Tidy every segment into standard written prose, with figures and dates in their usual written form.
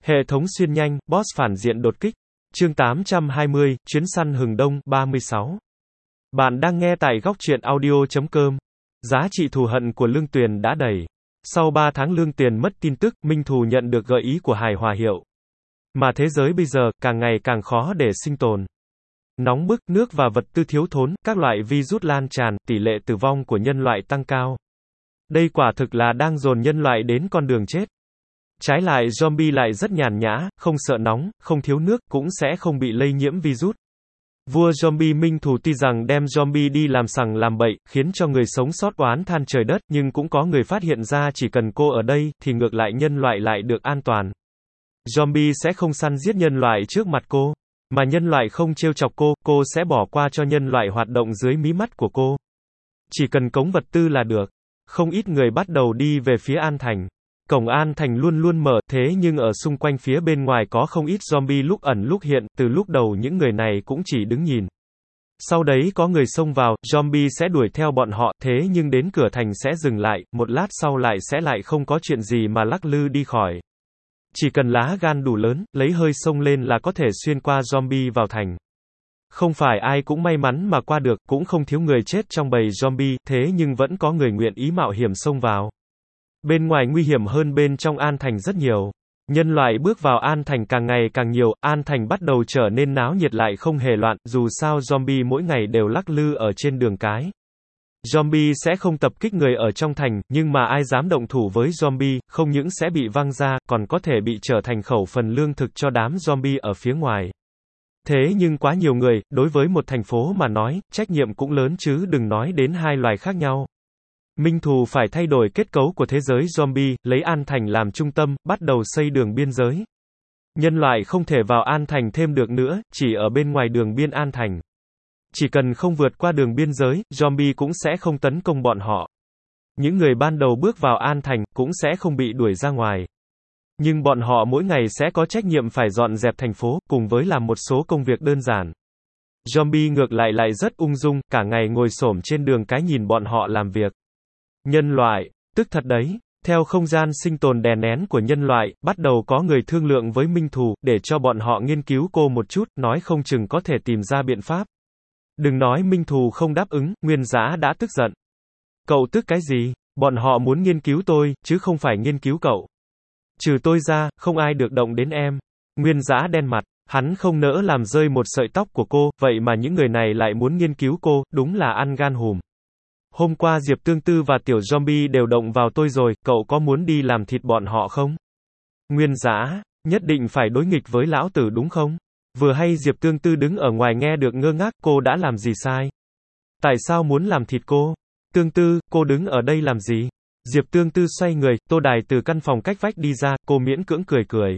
Hệ thống xuyên nhanh, boss phản diện đột kích. Chương 820, chuyến săn hừng đông, 36. Bạn đang nghe tại góc truyện audio.com. Giá trị thù hận của Lương Tuyền đã đầy. Sau 3 tháng Lương Tuyền mất tin tức, Minh Thù nhận được gợi ý của Hải Hòa Hiệu. Mà thế giới bây giờ, càng ngày càng khó để sinh tồn. Nóng bức, nước và vật tư thiếu thốn, các loại virus lan tràn, tỷ lệ tử vong của nhân loại tăng cao. Đây quả thực là đang dồn nhân loại đến con đường chết. Trái lại zombie lại rất nhàn nhã, không sợ nóng, không thiếu nước, cũng sẽ không bị lây nhiễm virus. Vua zombie Minh Thù tuy rằng đem zombie đi làm sằng làm bậy, khiến cho người sống sót oán than trời đất, nhưng cũng có người phát hiện ra chỉ cần cô ở đây, thì ngược lại nhân loại lại được an toàn. Zombie sẽ không săn giết nhân loại trước mặt cô, mà nhân loại không trêu chọc cô sẽ bỏ qua cho nhân loại hoạt động dưới mí mắt của cô. Chỉ cần cống vật tư là được. Không ít người bắt đầu đi về phía An Thành. Cổng An Thành luôn luôn mở, thế nhưng ở xung quanh phía bên ngoài có không ít zombie lúc ẩn lúc hiện, từ lúc đầu những người này cũng chỉ đứng nhìn. Sau đấy có người xông vào, zombie sẽ đuổi theo bọn họ, thế nhưng đến cửa thành sẽ dừng lại, một lát sau lại không có chuyện gì mà lắc lư đi khỏi. Chỉ cần lá gan đủ lớn, lấy hơi xông lên là có thể xuyên qua zombie vào thành. Không phải ai cũng may mắn mà qua được, cũng không thiếu người chết trong bầy zombie, thế nhưng vẫn có người nguyện ý mạo hiểm xông vào. Bên ngoài nguy hiểm hơn bên trong An Thành rất nhiều. Nhân loại bước vào An Thành càng ngày càng nhiều, An Thành bắt đầu trở nên náo nhiệt lại không hề loạn, dù sao zombie mỗi ngày đều lắc lư ở trên đường cái. Zombie sẽ không tập kích người ở trong thành, nhưng mà ai dám động thủ với zombie, không những sẽ bị văng ra, còn có thể bị trở thành khẩu phần lương thực cho đám zombie ở phía ngoài. Thế nhưng quá nhiều người, đối với một thành phố mà nói, trách nhiệm cũng lớn chứ đừng nói đến hai loài khác nhau. Minh Thù phải thay đổi kết cấu của thế giới zombie, lấy An Thành làm trung tâm, bắt đầu xây đường biên giới. Nhân loại không thể vào An Thành thêm được nữa, chỉ ở bên ngoài đường biên An Thành. Chỉ cần không vượt qua đường biên giới, zombie cũng sẽ không tấn công bọn họ. Những người ban đầu bước vào An Thành, cũng sẽ không bị đuổi ra ngoài. Nhưng bọn họ mỗi ngày sẽ có trách nhiệm phải dọn dẹp thành phố, cùng với làm một số công việc đơn giản. Zombie ngược lại rất ung dung, cả ngày ngồi xổm trên đường cái nhìn bọn họ làm việc. Nhân loại, tức thật đấy. Theo không gian sinh tồn đè nén của nhân loại, bắt đầu có người thương lượng với Minh Thù, để cho bọn họ nghiên cứu cô một chút, nói không chừng có thể tìm ra biện pháp. Đừng nói Minh Thù không đáp ứng, Nguyên Dã đã tức giận. Cậu tức cái gì? Bọn họ muốn nghiên cứu tôi, chứ không phải nghiên cứu cậu. Trừ tôi ra, không ai được động đến em. Nguyên Dã đen mặt, hắn không nỡ làm rơi một sợi tóc của cô, vậy mà những người này lại muốn nghiên cứu cô, đúng là ăn gan hùm. Hôm qua Diệp Tương Tư và Tiểu Zombie đều động vào tôi rồi, cậu có muốn đi làm thịt bọn họ không? Nguyên Dã, nhất định phải đối nghịch với lão tử đúng không? Vừa hay Diệp Tương Tư đứng ở ngoài nghe được ngơ ngác, cô đã làm gì sai? Tại sao muốn làm thịt cô? Tương Tư, cô đứng ở đây làm gì? Diệp Tương Tư xoay người, Tô Đài từ căn phòng cách vách đi ra, cô miễn cưỡng cười.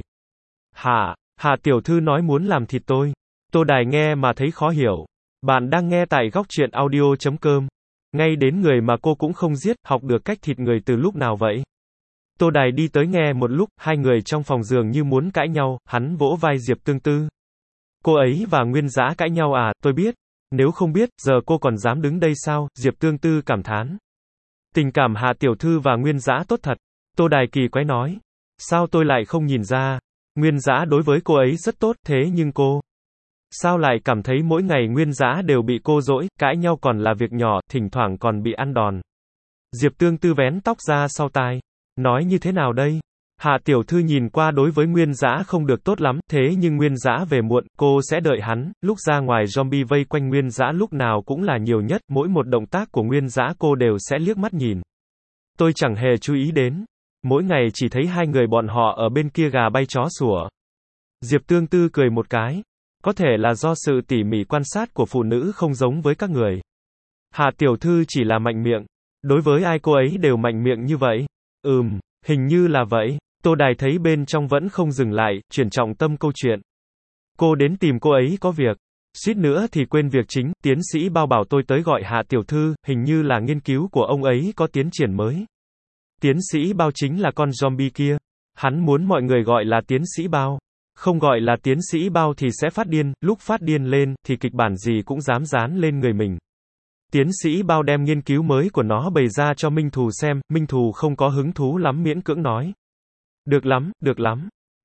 Hà tiểu thư nói muốn làm thịt tôi. Tô Đài nghe mà thấy khó hiểu. Bạn đang nghe tại góc truyện audio.com. Ngay đến người mà cô cũng không giết, học được cách thịt người từ lúc nào vậy? Tô Đài đi tới nghe một lúc, hai người trong phòng dường như muốn cãi nhau, hắn vỗ vai Diệp Tương Tư. Cô ấy và Nguyên Dã cãi nhau à, tôi biết. Nếu không biết, giờ cô còn dám đứng đây sao? Diệp Tương Tư cảm thán. Tình cảm Hạ tiểu thư và Nguyên Dã tốt thật. Tô Đài kỳ quái nói. Sao tôi lại không nhìn ra? Nguyên Dã đối với cô ấy rất tốt, thế nhưng cô... Sao lại cảm thấy mỗi ngày Nguyên Dã đều bị cô dỗi, cãi nhau còn là việc nhỏ, thỉnh thoảng còn bị ăn đòn. Diệp Tương Tư vén tóc ra sau tai. Nói như thế nào đây? Hạ tiểu thư nhìn qua đối với Nguyên Dã không được tốt lắm, thế nhưng Nguyên Dã về muộn, cô sẽ đợi hắn, lúc ra ngoài zombie vây quanh Nguyên Dã lúc nào cũng là nhiều nhất, mỗi một động tác của Nguyên Dã cô đều sẽ liếc mắt nhìn. Tôi chẳng hề chú ý đến. Mỗi ngày chỉ thấy hai người bọn họ ở bên kia gà bay chó sủa. Diệp Tương Tư cười một cái. Có thể là do sự tỉ mỉ quan sát của phụ nữ không giống với các người. Hạ tiểu thư chỉ là mạnh miệng. Đối với ai cô ấy đều mạnh miệng như vậy. Hình như là vậy. Tô Đài thấy bên trong vẫn không dừng lại, chuyển trọng tâm câu chuyện. Cô đến tìm cô ấy có việc. Suýt nữa thì quên việc chính, tiến sĩ Bao bảo tôi tới gọi Hạ tiểu thư, hình như là nghiên cứu của ông ấy có tiến triển mới. Tiến sĩ Bao chính là con zombie kia. Hắn muốn mọi người gọi là tiến sĩ Bao. Không gọi là tiến sĩ Bao thì sẽ phát điên, lúc phát điên lên, thì kịch bản gì cũng dám dán lên người mình. Tiến sĩ Bao đem nghiên cứu mới của nó bày ra cho Minh Thù xem, Minh Thù không có hứng thú lắm miễn cưỡng nói. Được lắm.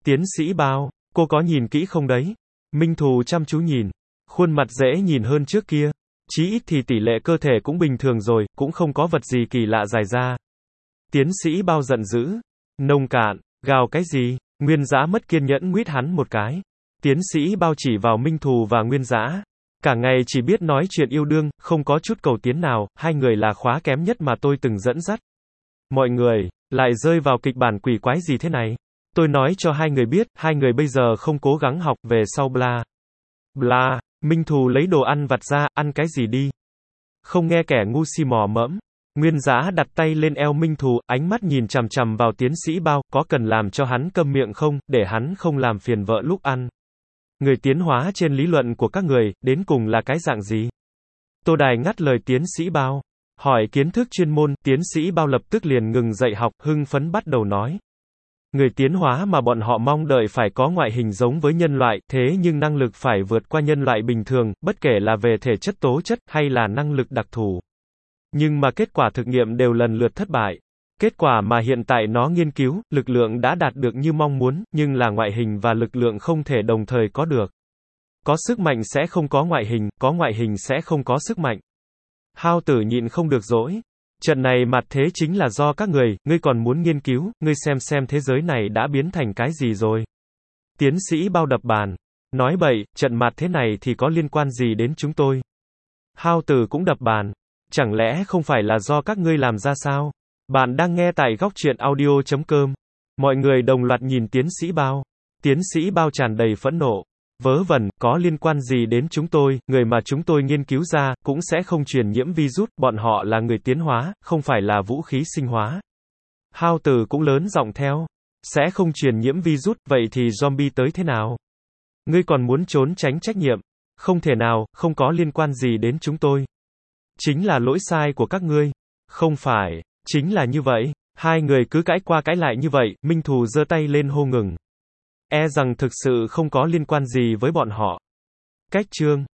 Tiến sĩ Bao, cô có nhìn kỹ không đấy? Minh Thù chăm chú nhìn. Khuôn mặt dễ nhìn hơn trước kia. Chí ít thì tỷ lệ cơ thể cũng bình thường rồi, cũng không có vật gì kỳ lạ dài ra. Tiến sĩ Bao giận dữ. Nông cạn, gào cái gì? Nguyên Dã mất kiên nhẫn nguýt hắn một cái. Tiến sĩ Bao chỉ vào Minh Thù và Nguyên Dã. Cả ngày chỉ biết nói chuyện yêu đương, không có chút cầu tiến nào, hai người là khóa kém nhất mà tôi từng dẫn dắt. Mọi người, lại rơi vào kịch bản quỷ quái gì thế này? Tôi nói cho hai người biết, hai người bây giờ không cố gắng học, về sau bla. Bla, Minh Thù lấy đồ ăn vặt ra, ăn cái gì đi? Không nghe kẻ ngu si mò mẫm. Nguyên Dã đặt tay lên eo Minh Thù, ánh mắt nhìn chằm chằm vào tiến sĩ Bao, có cần làm cho hắn câm miệng không, để hắn không làm phiền vợ lúc ăn. Người tiến hóa trên lý luận của các người, đến cùng là cái dạng gì? Tô Đài ngắt lời tiến sĩ Bao. Hỏi kiến thức chuyên môn, tiến sĩ Bao lập tức liền ngừng dạy học, hưng phấn bắt đầu nói. Người tiến hóa mà bọn họ mong đợi phải có ngoại hình giống với nhân loại, thế nhưng năng lực phải vượt qua nhân loại bình thường, bất kể là về thể chất tố chất, hay là năng lực đặc thù. Nhưng mà kết quả thực nghiệm đều lần lượt thất bại. Kết quả mà hiện tại nó nghiên cứu, lực lượng đã đạt được như mong muốn, nhưng là ngoại hình và lực lượng không thể đồng thời có được. Có sức mạnh sẽ không có ngoại hình sẽ không có sức mạnh. Hao Tử nhịn không được dỗi. Trận này mặt thế chính là do các người, ngươi còn muốn nghiên cứu, ngươi xem thế giới này đã biến thành cái gì rồi. Tiến sĩ Bao đập bàn. Nói bậy, trận mặt thế này thì có liên quan gì đến chúng tôi. Hao Tử cũng đập bàn. Chẳng lẽ không phải là do các ngươi làm ra sao? Bạn đang nghe tại góc truyện audio.com. Mọi người đồng loạt nhìn tiến sĩ Bao. Tiến sĩ Bao tràn đầy phẫn nộ. Vớ vẩn, có liên quan gì đến chúng tôi, người mà chúng tôi nghiên cứu ra, cũng sẽ không truyền nhiễm virus, bọn họ là người tiến hóa, không phải là vũ khí sinh hóa. Hao Tử cũng lớn giọng theo. Sẽ không truyền nhiễm virus, vậy thì zombie tới thế nào? Ngươi còn muốn trốn tránh trách nhiệm? Không thể nào, không có liên quan gì đến chúng tôi. Chính là lỗi sai của các ngươi. Không phải, chính là như vậy. Hai người cứ cãi qua cãi lại như vậy, Minh Thù giơ tay lên hô ngừng. E rằng thực sự không có liên quan gì với bọn họ. Cách chương